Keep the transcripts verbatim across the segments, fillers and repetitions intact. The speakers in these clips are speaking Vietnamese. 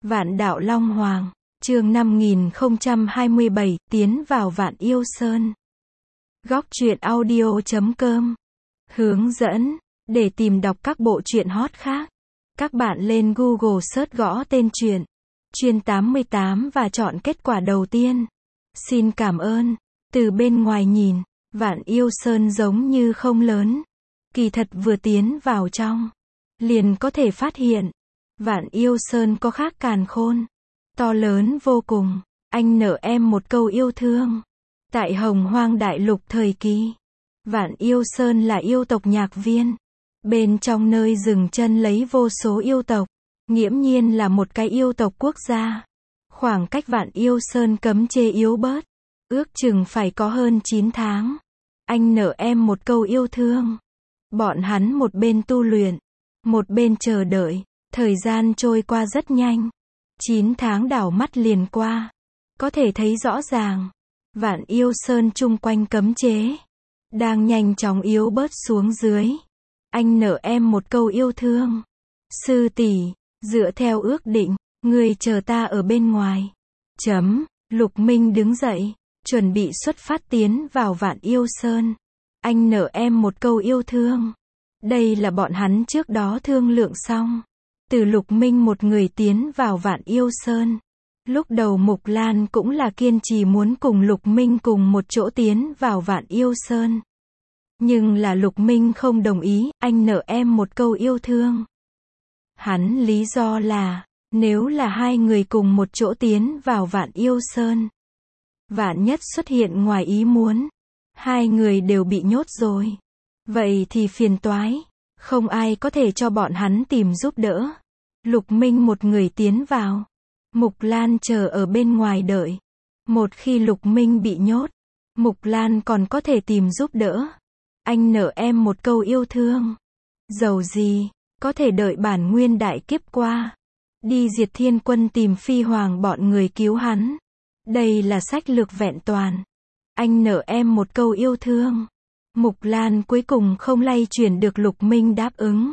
Vạn Đạo Long Hoàng, chương năm nghìn không trăm hai mươi bảy, tiến vào Vạn Yêu Sơn. Góc truyện audio chấm com. Hướng dẫn, để tìm đọc các bộ truyện hot khác, các bạn lên Google search gõ tên truyện, Chuyên tám mươi tám và chọn kết quả đầu tiên. Xin cảm ơn. Từ bên ngoài nhìn, Vạn Yêu Sơn giống như không lớn. Kỳ thật vừa tiến vào trong, liền có thể phát hiện, Vạn Yêu Sơn có khác càn khôn, to lớn vô cùng. Anh nợ em một câu yêu thương. Tại Hồng Hoang Đại Lục thời kỳ, Vạn Yêu Sơn là yêu tộc nhạc viên. Bên trong nơi dừng chân lấy vô số yêu tộc, nghiễm nhiên là một cái yêu tộc quốc gia. Khoảng cách Vạn Yêu Sơn cấm chế yếu bớt, ước chừng phải có hơn chín tháng. Anh nợ em một câu yêu thương. Bọn hắn một bên tu luyện, một bên chờ đợi. Thời gian trôi qua rất nhanh. chín tháng đảo mắt liền qua. Có thể thấy rõ ràng, Vạn Yêu Sơn chung quanh cấm chế đang nhanh chóng yếu bớt xuống dưới. Anh nợ em một câu yêu thương. Sư tỷ, dựa theo ước định, ngươi chờ ta ở bên ngoài. Chấm. Lục Minh đứng dậy, chuẩn bị xuất phát tiến vào Vạn Yêu Sơn. Anh nợ em một câu yêu thương. Đây là bọn hắn trước đó thương lượng xong. Từ Lục Minh một người tiến vào Vạn Yêu Sơn. Lúc đầu Mục Lan cũng là kiên trì muốn cùng Lục Minh cùng một chỗ tiến vào Vạn Yêu Sơn. Nhưng là Lục Minh không đồng ý, anh nợ em một câu yêu thương. Hắn lý do là, nếu là hai người cùng một chỗ tiến vào Vạn Yêu Sơn, vạn nhất xuất hiện ngoài ý muốn, hai người đều bị nhốt rồi. Vậy thì phiền toái, không ai có thể cho bọn hắn tìm giúp đỡ. Lục Minh một người tiến vào, Mục Lan chờ ở bên ngoài đợi. Một khi Lục Minh bị nhốt, Mục Lan còn có thể tìm giúp đỡ. Anh nợ em một câu yêu thương. Dầu gì, có thể đợi bản nguyên đại kiếp qua, đi diệt thiên quân tìm Phi Hoàng bọn người cứu hắn. Đây là sách lược vẹn toàn. Anh nợ em một câu yêu thương. Mục Lan cuối cùng không lay chuyển được Lục Minh đáp ứng.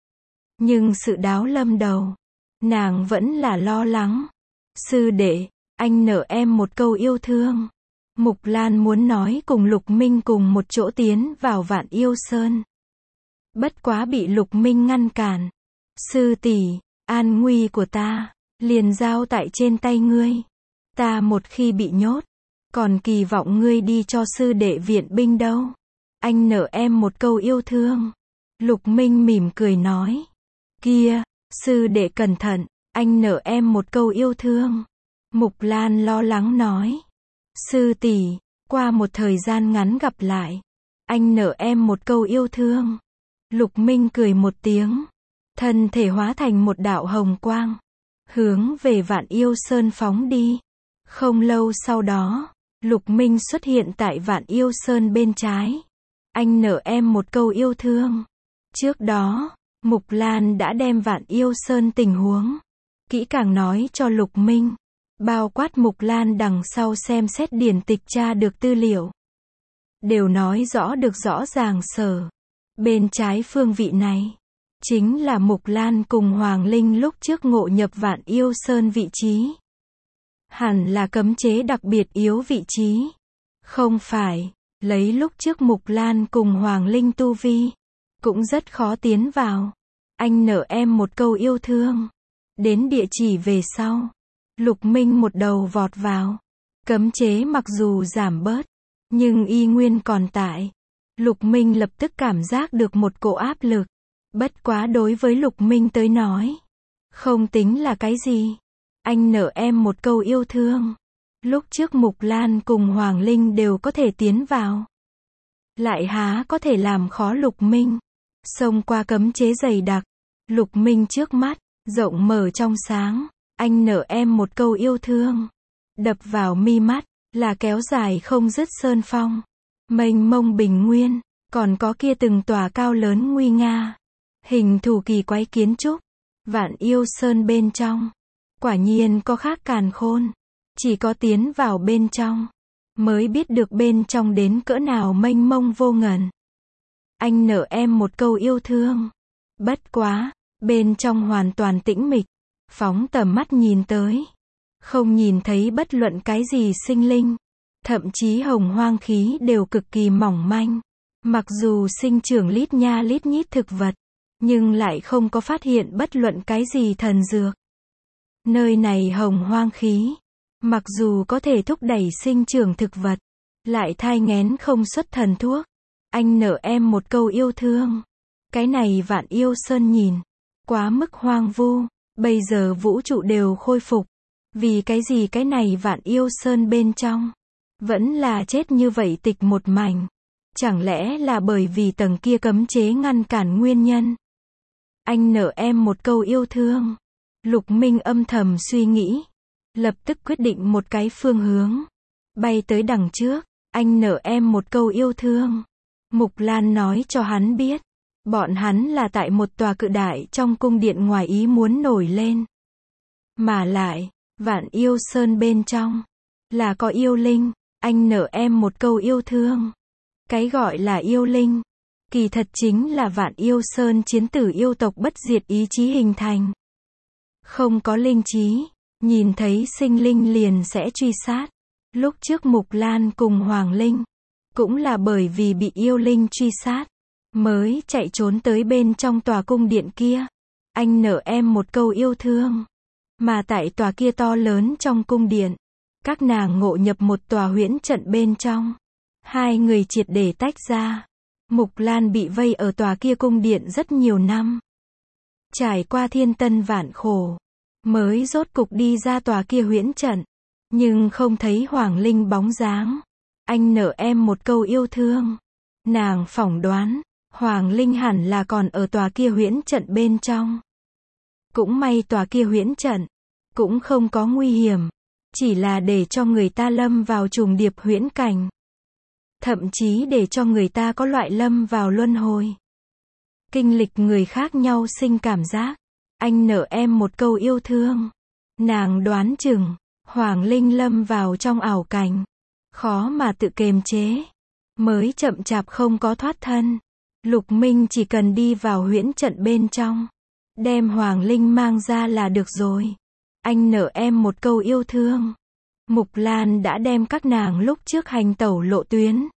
Nhưng sự đáo lâm đầu, nàng vẫn là lo lắng. Sư đệ, anh nợ em một câu yêu thương. Mục Lan muốn nói cùng Lục Minh cùng một chỗ tiến vào Vạn Yêu Sơn. Bất quá bị Lục Minh ngăn cản. Sư tỷ, an nguy của ta liền giao tại trên tay ngươi. Ta một khi bị nhốt, còn kỳ vọng ngươi đi cho sư đệ viện binh đâu. Anh nợ em một câu yêu thương. Lục Minh mỉm cười nói. Kia, sư đệ cẩn thận, anh nợ em một câu yêu thương. Mục Lan lo lắng nói. Sư tỷ, qua một thời gian ngắn gặp lại. Anh nợ em một câu yêu thương. Lục Minh cười một tiếng. Thân thể hóa thành một đạo hồng quang, hướng về Vạn Yêu Sơn phóng đi. Không lâu sau đó, Lục Minh xuất hiện tại Vạn Yêu Sơn bên trái. Anh nợ em một câu yêu thương. Trước đó, Mục Lan đã đem Vạn Yêu Sơn tình huống kỹ càng nói cho Lục Minh. Bao quát Mục Lan đằng sau xem xét điển tịch tra được tư liệu, đều nói rõ được rõ ràng sở. Bên trái phương vị này, chính là Mục Lan cùng Hoàng Linh lúc trước ngộ nhập Vạn Yêu Sơn vị trí. Hẳn là cấm chế đặc biệt yếu vị trí. Không phải, lấy lúc trước Mục Lan cùng Hoàng Linh tu vi, cũng rất khó tiến vào. Anh nợ em một câu yêu thương. Đến địa chỉ về sau, Lục Minh một đầu vọt vào. Cấm chế mặc dù giảm bớt, nhưng y nguyên còn tại. Lục Minh lập tức cảm giác được một cỗ áp lực. Bất quá đối với Lục Minh tới nói, không tính là cái gì. Anh nợ em một câu yêu thương. Lúc trước Mục Lan cùng Hoàng Linh đều có thể tiến vào, lại há có thể làm khó Lục Minh. Xông qua cấm chế dày đặc, Lục Minh trước mắt rộng mở trong sáng. Anh nợ em một câu yêu thương. Đập vào mi mắt là kéo dài không dứt sơn phong, mênh mông bình nguyên, còn có kia từng tòa cao lớn nguy nga, hình thù kỳ quái kiến trúc. Vạn Yêu Sơn bên trong, quả nhiên có khác càn khôn. Chỉ có tiến vào bên trong, mới biết được bên trong đến cỡ nào mênh mông vô ngần. Anh nợ em một câu yêu thương. Bất quá, bên trong hoàn toàn tĩnh mịch, Phóng tầm mắt nhìn tới. Không nhìn thấy bất luận cái gì sinh linh. Thậm chí hồng hoang khí đều cực kỳ mỏng manh. Mặc dù sinh trưởng lít nha lít nhít thực vật, nhưng lại không có phát hiện bất luận cái gì thần dược. Nơi này hồng hoang khí, mặc dù có thể thúc đẩy sinh trưởng thực vật, lại thai nghén không xuất thần thuốc. Anh nợ em một câu yêu thương. Cái này Vạn Yêu Sơn nhìn quá mức hoang vu, bây giờ vũ trụ đều khôi phục. Vì cái gì cái này Vạn Yêu Sơn bên trong vẫn là chết như vậy tịch một mảnh? Chẳng lẽ là bởi vì tầng kia cấm chế ngăn cản nguyên nhân? Anh nợ em một câu yêu thương. Lục Minh âm thầm suy nghĩ, lập tức quyết định một cái phương hướng, bay tới đằng trước. Anh nợ em một câu yêu thương. Mục Lan nói cho hắn biết, bọn hắn là tại một tòa cự đại trong cung điện ngoài ý muốn nổi lên. Mà lại, Vạn Yêu Sơn bên trong là có yêu linh. Anh nợ em một câu yêu thương. Cái gọi là yêu linh, kỳ thật chính là Vạn Yêu Sơn chiến tử yêu tộc bất diệt ý chí hình thành. Không có linh trí, nhìn thấy sinh linh liền sẽ truy sát. Lúc trước Mục Lan cùng Hoàng Linh, cũng là bởi vì bị yêu linh truy sát, mới chạy trốn tới bên trong tòa cung điện kia. Anh nợ em một câu yêu thương. Mà tại tòa kia to lớn trong cung điện, các nàng ngộ nhập một tòa huyễn trận bên trong. Hai người triệt để tách ra. Mục Lan bị vây ở tòa kia cung điện rất nhiều năm. Trải qua thiên tân vạn khổ, mới rốt cục đi ra tòa kia huyễn trận. Nhưng không thấy Hoàng Linh bóng dáng. Anh nợ em một câu yêu thương. Nàng phỏng đoán, Hoàng Linh hẳn là còn ở tòa kia huyễn trận bên trong. Cũng may tòa kia huyễn trận cũng không có nguy hiểm, chỉ là để cho người ta lâm vào trùng điệp huyễn cảnh. Thậm chí để cho người ta có loại lâm vào luân hồi. Kinh lịch người khác nhau sinh cảm giác. Anh nợ em một câu yêu thương. Nàng đoán chừng, Hoàng Linh lâm vào trong ảo cảnh, khó mà tự kiềm chế, mới chậm chạp không có thoát thân. Lục Minh chỉ cần đi vào huyễn trận bên trong, đem Hoàng Linh mang ra là được rồi. Anh nợ em một câu yêu thương. Mục Lan đã đem các nàng lúc trước hành tẩu lộ tuyến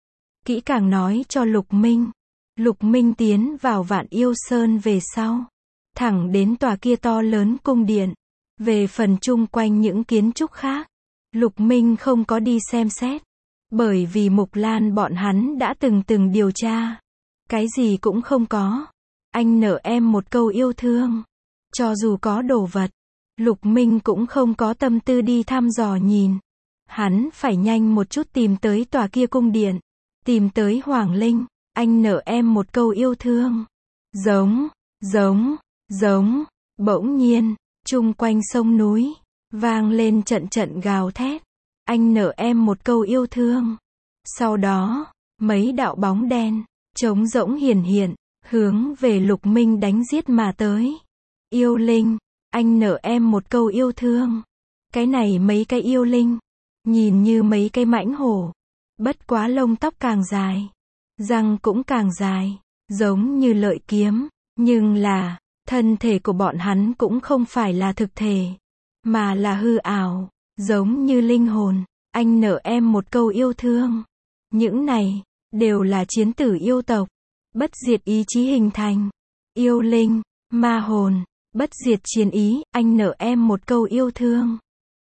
kỹ càng nói cho Lục Minh. Lục Minh tiến vào Vạn Yêu Sơn về sau, thẳng đến tòa kia to lớn cung điện. Về phần chung quanh những kiến trúc khác, Lục Minh không có đi xem xét, bởi vì Mục Lan bọn hắn đã từng từng điều tra. Cái gì cũng không có. Anh nợ em một câu yêu thương. Cho dù có đồ vật, Lục Minh cũng không có tâm tư đi thăm dò nhìn. Hắn phải nhanh một chút tìm tới tòa kia cung điện, tìm tới Hoàng Linh. Anh nợ em một câu yêu thương. Giống, giống, giống. Bỗng nhiên, chung quanh sông núi vang lên trận trận gào thét. Anh nợ em một câu yêu thương. Sau đó, mấy đạo bóng đen trống rỗng hiển hiện, hướng về Lục Minh đánh giết mà tới. Yêu linh, anh nợ em một câu yêu thương. Cái này mấy cái yêu linh, nhìn như mấy cái mãnh hổ, bất quá lông tóc càng dài, răng cũng càng dài, giống như lợi kiếm, nhưng là, thân thể của bọn hắn cũng không phải là thực thể, mà là hư ảo, giống như linh hồn. Anh nợ em một câu yêu thương. Những này, đều là chiến tử yêu tộc, bất diệt ý chí hình thành. Yêu linh, ma hồn, bất diệt chiến ý. Anh nợ em một câu yêu thương.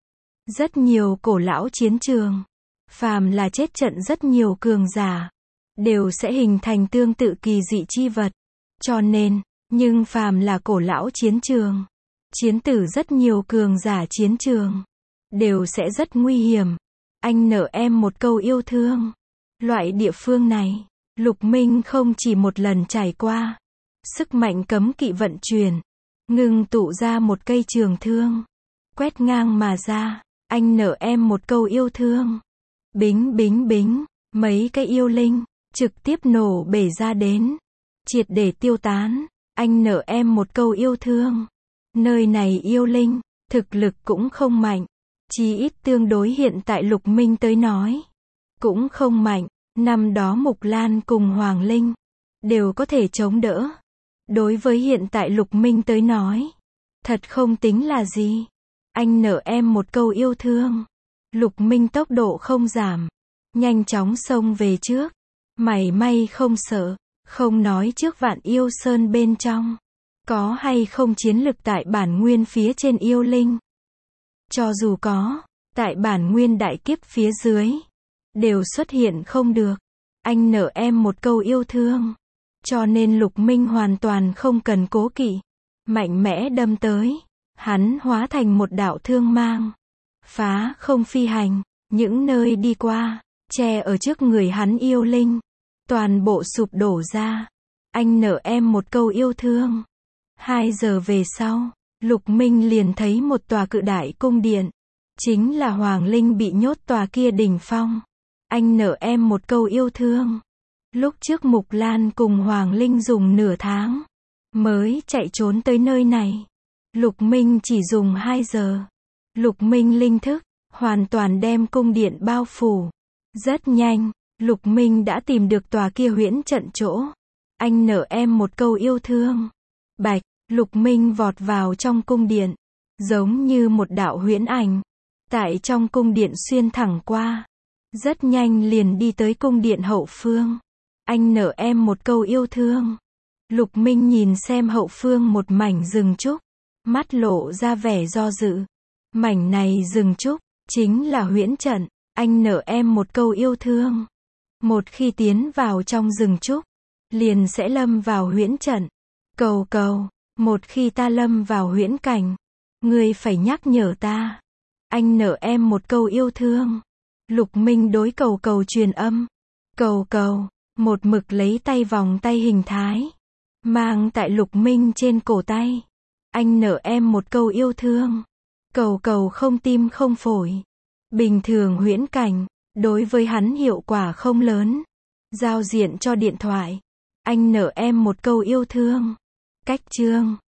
Rất nhiều cổ lão chiến trường, phàm là chết trận rất nhiều cường giả, đều sẽ hình thành tương tự kỳ dị chi vật. Cho nên, nhưng phàm là cổ lão chiến trường, chiến tử rất nhiều cường giả chiến trường, đều sẽ rất nguy hiểm. Anh nợ em một câu yêu thương. Loại địa phương này, Lục Minh không chỉ một lần trải qua. Sức mạnh cấm kỵ vận chuyển, ngưng tụ ra một cây trường thương, quét ngang mà ra. Anh nợ em một câu yêu thương. Bính bính bính, mấy cái yêu linh trực tiếp nổ bể ra đến, triệt để tiêu tán. Anh nợ em một câu yêu thương. Nơi này yêu linh, thực lực cũng không mạnh, chí ít tương đối hiện tại Lục Minh tới nói, cũng không mạnh. Năm đó Mục Lan cùng Hoàng Linh đều có thể chống đỡ. Đối với hiện tại Lục Minh tới nói, Thật không tính là gì. Anh nợ em một câu yêu thương. Lục Minh tốc độ không giảm. Nhanh chóng xông về trước. Mảy may không sợ. Không nói trước Vạn Yêu Sơn bên trong. Có hay không chiến lực tại bản nguyên phía trên yêu linh. Cho dù có. Tại bản nguyên đại kiếp phía dưới. Đều xuất hiện không được. Anh nợ em một câu yêu thương. Cho nên Lục Minh hoàn toàn không cần cố kỵ. Mạnh mẽ đâm tới. Hắn hóa thành một đạo thương mang. Phá không phi hành. Những nơi đi qua. Che ở trước người hắn yêu linh. Toàn bộ sụp đổ ra. Anh nợ em một câu yêu thương. Hai giờ về sau. Lục Minh liền thấy một tòa cự đại cung điện. Chính là Hoàng Linh bị nhốt tòa kia đỉnh phong. Anh nợ em một câu yêu thương. Lúc trước Mục Lan cùng Hoàng Linh dùng nửa tháng. Mới chạy trốn tới nơi này. Lục Minh chỉ dùng hai giờ. Lục Minh linh thức. Hoàn toàn đem cung điện bao phủ. Rất nhanh. Lục Minh đã tìm được tòa kia huyễn trận chỗ. Anh nợ em một câu yêu thương. Bạch. Lục Minh vọt vào trong cung điện. Giống như một đạo huyễn ảnh. Tại trong cung điện xuyên thẳng qua. Rất nhanh liền đi tới cung điện hậu phương. Anh nợ em một câu yêu thương. Lục Minh nhìn xem hậu phương một mảnh rừng trúc. Mắt lộ ra vẻ do dự. Mảnh này rừng trúc. Chính là huyễn trận. Anh nợ em một câu yêu thương. Một khi tiến vào trong rừng trúc. Liền sẽ lâm vào huyễn trận. Cầu cầu. Một khi ta lâm vào huyễn cảnh. Ngươi phải nhắc nhở ta. Anh nợ em một câu yêu thương. Lục Minh đối cầu cầu truyền âm. Cầu cầu. Một mực lấy tay vòng tay hình thái. Mang tại Lục Minh trên cổ tay. Anh nợ em một câu yêu thương. Cầu cầu không tim không phổi. Bình thường huyễn cảnh. Đối với hắn hiệu quả không lớn. Giao diện cho điện thoại. Anh nợ em một câu yêu thương. Cách chương.